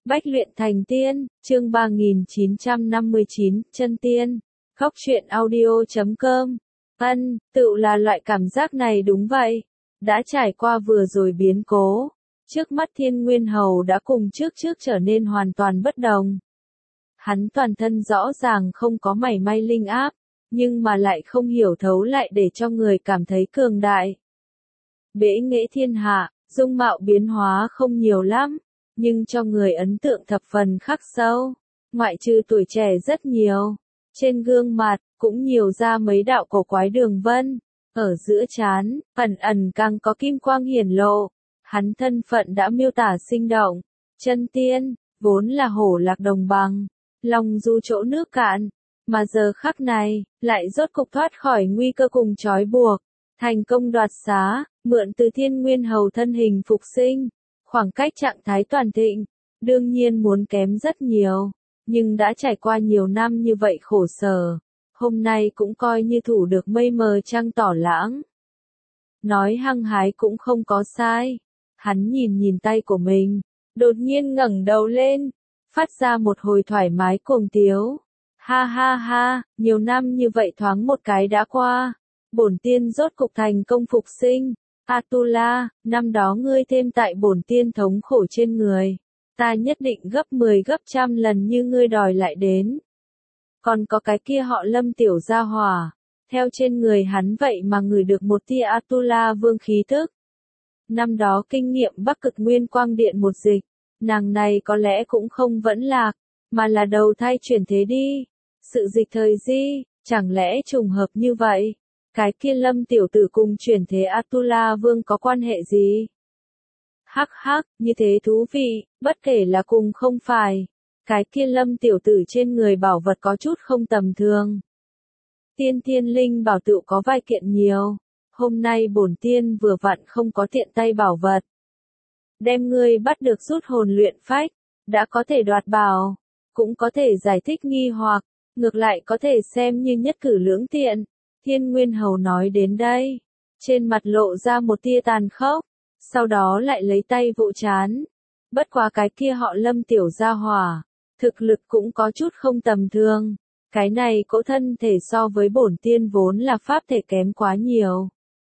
Bách luyện thành tiên, chương 3959, chân tiên. Góc truyện audio.com. Tựu là loại cảm giác này đúng vậy. Đã trải qua vừa rồi biến cố. Trước mắt Thiên Nguyên Hầu đã cùng trước trở nên hoàn toàn bất đồng. Hắn toàn thân rõ ràng không có mảy may linh áp, nhưng mà lại không hiểu thấu lại để cho người cảm thấy cường đại. Bẽ nghệ thiên hạ, dung mạo biến hóa không nhiều lắm, nhưng cho người ấn tượng thập phần khắc sâu. Ngoại trừ tuổi trẻ rất nhiều, trên gương mặt cũng nhiều ra mấy đạo cổ quái đường vân, ở giữa trán ẩn càng có kim quang hiển lộ. Hắn thân phận đã miêu tả sinh động, chân tiên, vốn là hổ lạc đồng bằng, long du chỗ nước cạn, mà giờ khắc này lại rốt cục thoát khỏi nguy cơ cùng trói buộc, thành công đoạt xá, mượn từ Thiên Nguyên Hầu thân hình phục sinh. Khoảng cách trạng thái toàn thịnh, đương nhiên muốn kém rất nhiều, nhưng đã trải qua nhiều năm như vậy khổ sở, hôm nay cũng coi như thủ được mây mờ trăng tỏ lãng. Nói hăng hái cũng không có sai. Hắn nhìn tay của mình, đột nhiên ngẩng đầu lên, phát ra một hồi thoải mái cuồng tiếu. Ha ha ha, nhiều năm như vậy thoáng một cái đã qua, bổn tiên rốt cục thành công phục sinh. Atula, năm đó ngươi thêm tại bổn tiên thống khổ trên người, ta nhất định gấp 10 gấp trăm lần như ngươi đòi lại đến. Còn có cái kia họ Lâm tiểu gia hỏa, theo trên người hắn vậy mà ngửi được một tia Atula vương khí tức. Năm đó kinh nghiệm Bắc Cực Nguyên Quang Điện một dịch, nàng này có lẽ cũng không vẫn lạc, mà là đầu thai chuyển thế đi. Sự dịch thời di, chẳng lẽ trùng hợp như vậy? Cái kia Lâm tiểu tử cùng chuyển thế Atula Vương có quan hệ gì? Hắc hắc, như thế thú vị, bất kể là cùng không phải. Cái kia Lâm tiểu tử trên người bảo vật có chút không tầm thường. Tiên thiên linh bảo tựu có vài kiện nhiều. Hôm nay bổn tiên vừa vặn không có tiện tay bảo vật. Đem ngươi bắt được rút hồn luyện phách, đã có thể đoạt bảo, cũng có thể giải thích nghi hoặc, ngược lại có thể xem như nhất cử lưỡng tiện. Thiên Nguyên Hầu nói đến đây, trên mặt lộ ra một tia tàn khốc, sau đó lại lấy tay vỗ trán. Bất quá cái kia họ Lâm tiểu gia hỏa, thực lực cũng có chút không tầm thường. Cái này cỗ thân thể so với bổn tiên vốn là pháp thể kém quá nhiều.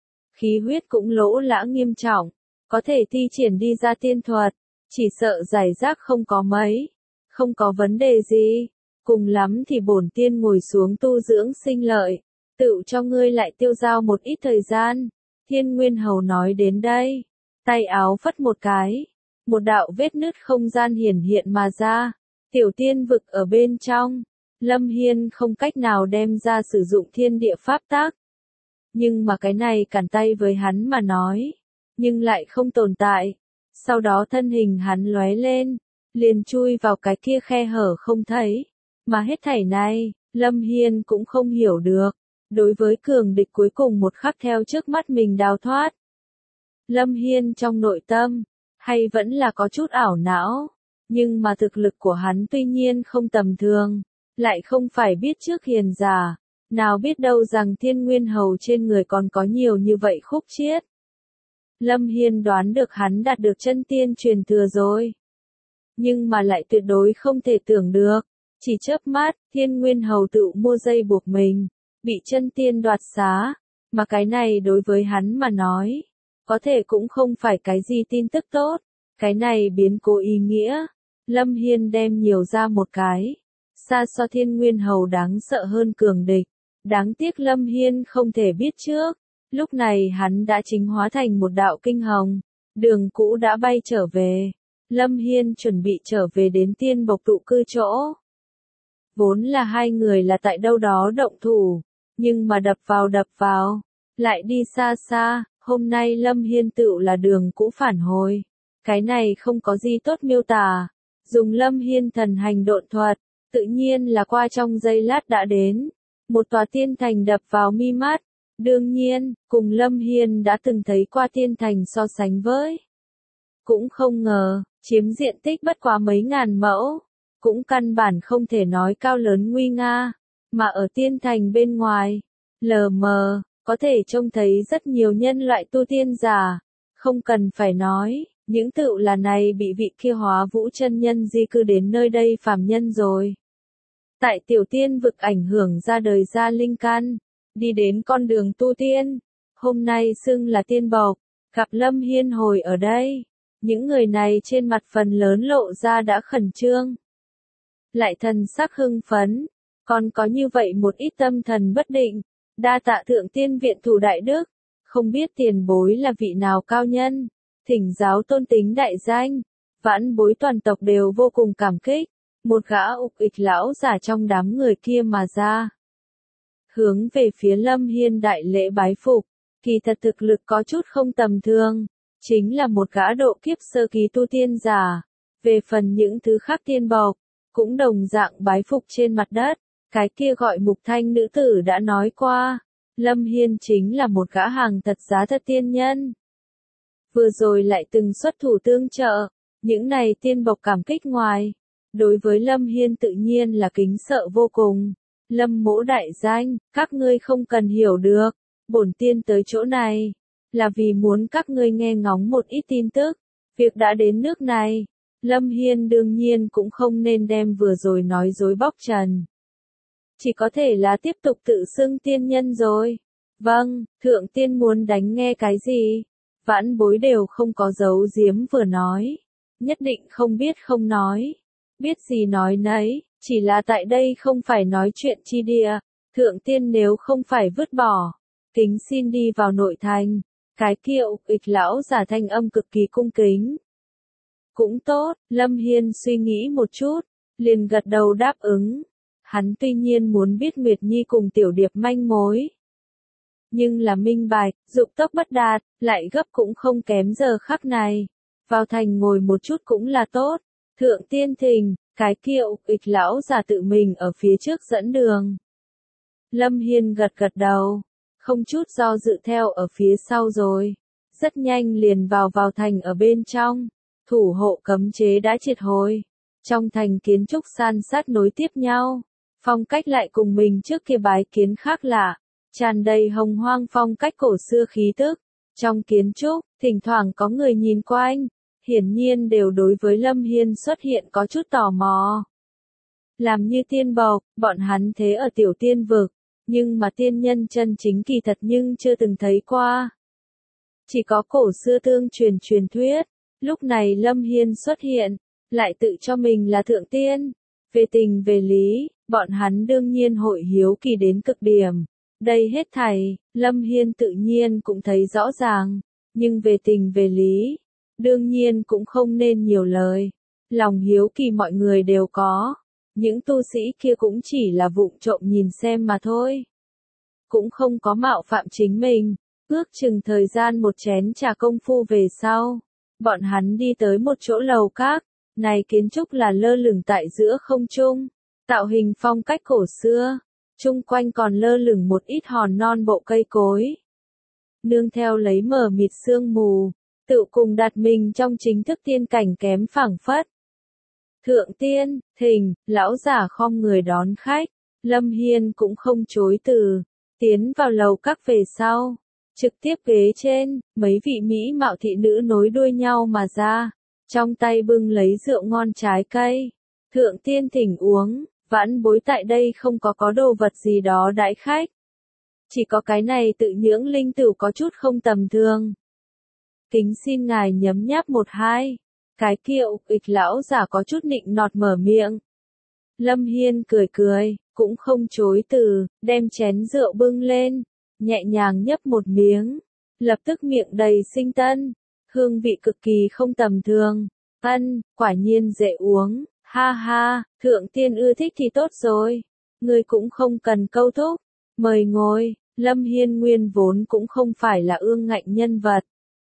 Khí huyết cũng lỗ lãng nghiêm trọng, có thể thi triển đi ra tiên thuật, chỉ sợ giải rác không có mấy, không có vấn đề gì. Cùng lắm thì bổn tiên ngồi xuống tu dưỡng sinh lợi. Tựu cho ngươi lại tiêu dao một ít thời gian. Thiên Nguyên Hầu nói đến đây, tay áo phất một cái, một đạo vết nứt không gian hiển hiện mà ra. Tiểu tiên vực ở bên trong, Lâm Hiên không cách nào đem ra sử dụng thiên địa pháp tác. Nhưng mà cái này cản tay với hắn mà nói, nhưng lại không tồn tại. Sau đó thân hình hắn lóe lên, liền chui vào cái kia khe hở không thấy. Mà hết thảy này, Lâm Hiên cũng không hiểu được. Đối với cường địch cuối cùng một khắc theo trước mắt mình đào thoát. Lâm Hiên trong nội tâm, hay vẫn là có chút ảo não, nhưng mà thực lực của hắn tuy nhiên không tầm thường, lại không phải biết trước hiền giả, nào biết đâu rằng Thiên Nguyên Hầu trên người còn có nhiều như vậy khúc chiết. Lâm Hiên đoán được hắn đạt được chân tiên truyền thừa rồi, nhưng mà lại tuyệt đối không thể tưởng được, chỉ chớp mắt, Thiên Nguyên Hầu tự mua dây buộc mình. Bị chân tiên đoạt xá, mà cái này đối với hắn mà nói, có thể cũng không phải cái gì tin tức tốt, cái này biến cố ý nghĩa. Lâm Hiên đem nhiều ra một cái, xa so Thiên Nguyên Hầu đáng sợ hơn cường địch, đáng tiếc Lâm Hiên không thể biết trước, lúc này hắn đã chính hóa thành một đạo kinh hồng, đường cũ đã bay trở về, Lâm Hiên chuẩn bị trở về đến tiên bộc tụ cư chỗ. Vốn là hai người là tại đâu đó động thủ. Nhưng mà đập vào, lại đi xa xa, hôm nay Lâm Hiên tựu là đường cũ phản hồi. Cái này không có gì tốt miêu tả, dùng Lâm Hiên thần hành độn thuật, tự nhiên là qua trong giây lát đã đến. Một tòa tiên thành đập vào mi mắt, đương nhiên, cùng Lâm Hiên đã từng thấy qua tiên thành so sánh với. Cũng không ngờ, chiếm diện tích bất quá mấy ngàn mẫu, cũng căn bản không thể nói cao lớn nguy nga. Mà ở tiên thành bên ngoài, lờ mờ, có thể trông thấy rất nhiều nhân loại tu tiên giả. Không cần phải nói, Những tựu là này bị vị kia Hóa Vũ chân nhân di cư đến nơi đây phàm nhân rồi. Tại tiểu tiên vực ảnh hưởng ra đời ra linh căn, đi đến con đường tu tiên, hôm nay xưng là tiên bộc, gặp Lâm Hiên hồi ở đây. Những người này trên mặt phần lớn lộ ra đã khẩn trương, lại thần sắc hưng phấn, còn có như vậy một ít tâm thần bất định. Đa tạ thượng tiên viện thủ đại đức, không biết tiền bối là vị nào cao nhân, thỉnh giáo tôn tính đại danh. Vãn bối toàn tộc đều vô cùng cảm kích, một gã ục ịch lão giả trong đám người kia mà ra. Hướng về phía Lâm Hiên đại lễ bái phục, kỳ thật thực lực có chút không tầm thường, chính là một gã độ kiếp sơ kỳ tu tiên giả. Về phần những thứ khác tiên bộc, cũng đồng dạng bái phục trên mặt đất. Cái kia gọi Mục Thanh nữ tử đã nói qua, Lâm Hiên chính là một gã hàng thật giá thật tiên nhân. Vừa rồi lại từng xuất thủ tương trợ, những này tiên bộc cảm kích ngoài. Đối với Lâm Hiên tự nhiên là kính sợ vô cùng. Lâm mỗ đại danh, các ngươi không cần hiểu được, bổn tiên tới chỗ này, là vì muốn các ngươi nghe ngóng một ít tin tức. Việc đã đến nước này, Lâm Hiên đương nhiên cũng không nên đem vừa rồi nói dối bóc trần. Chỉ có thể là tiếp tục tự xưng tiên nhân rồi. Vâng, thượng tiên muốn đánh nghe cái gì? Vãn bối đều không có giấu giếm vừa nói. Nhất định không biết không nói. Biết gì nói nấy, chỉ là tại đây không phải nói chuyện chi địa. Thượng tiên nếu không phải vứt bỏ, kính xin đi vào nội thành. Cái kia ục ịch lão giả thanh âm cực kỳ cung kính. Cũng tốt, Lâm Hiên suy nghĩ một chút, liền gật đầu đáp ứng. Hắn tuy nhiên muốn biết Nguyệt Nhi cùng Tiểu Điệp manh mối. Nhưng là minh bạch, dục tốc bất đạt, lại gấp cũng không kém giờ khắc này. Vào thành ngồi một chút cũng là tốt. Thượng tiên thỉnh, cái kia ục ịch lão giả tự mình ở phía trước dẫn đường. Lâm Hiên gật gật đầu, không chút do dự theo ở phía sau rồi. Rất nhanh liền vào thành ở bên trong. Thủ hộ cấm chế đã triệt hồi. Trong thành kiến trúc san sát nối tiếp nhau. Phong cách lại cùng mình trước kia bái kiến khác lạ, tràn đầy hồng hoang phong cách cổ xưa khí tức. Trong kiến trúc, thỉnh thoảng có người nhìn quanh, hiển nhiên đều đối với Lâm Hiên xuất hiện có chút tò mò. Làm như tiên bộc, bọn hắn thế ở tiểu tiên vực, nhưng mà tiên nhân chân chính kỳ thật nhưng chưa từng thấy qua. Chỉ có cổ xưa tương truyền thuyết, lúc này Lâm Hiên xuất hiện, lại tự cho mình là thượng tiên. Về tình về lý, bọn hắn đương nhiên hội hiếu kỳ đến cực điểm. Đây hết thảy, Lâm Hiên tự nhiên cũng thấy rõ ràng, nhưng về tình về lý, đương nhiên cũng không nên nhiều lời. Lòng hiếu kỳ mọi người đều có, những tu sĩ kia cũng chỉ là vụng trộm nhìn xem mà thôi. Cũng không có mạo phạm chính mình, ước chừng thời gian một chén trà công phu về sau. Bọn hắn đi tới một chỗ lầu các, này kiến trúc là lơ lửng tại giữa không trung, tạo hình phong cách cổ xưa, chung quanh còn lơ lửng một ít hòn non bộ cây cối. Nương theo lấy mờ mịt sương mù, tự cùng đặt mình trong chính thức tiên cảnh kém phảng phất. Thượng tiên, thỉnh, lão giả khom người đón khách, Lâm Hiên cũng không chối từ, tiến vào lầu các về sau. Trực tiếp ghế trên, mấy vị mỹ mạo thị nữ nối đuôi nhau mà ra, trong tay bưng lấy rượu ngon trái cây. Thượng tiên thỉnh uống, vãn bối tại đây không có đồ vật gì đó đãi khách. Chỉ có cái này tự nhưỡng linh tửu có chút không tầm thường. Kính xin ngài nhấm nháp một hai. Cái kia ục ịch lão giả có chút nịnh nọt mở miệng. Lâm Hiên cười, cũng không chối từ, đem chén rượu bưng lên, nhẹ nhàng nhấp một miếng, lập tức miệng đầy sinh tân, hương vị cực kỳ không tầm thường. Quả nhiên dễ uống, ha ha, thượng tiên ưa thích thì tốt rồi, người cũng không cần câu thúc, mời ngồi. Lâm Hiên nguyên vốn cũng không phải là ương ngạnh nhân vật,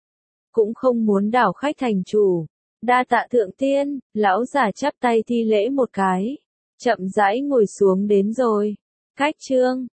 cũng không muốn đảo khách thành chủ. Đa tạ thượng tiên, lão giả chắp tay thi lễ một cái, chậm rãi ngồi xuống đến rồi. Cách chương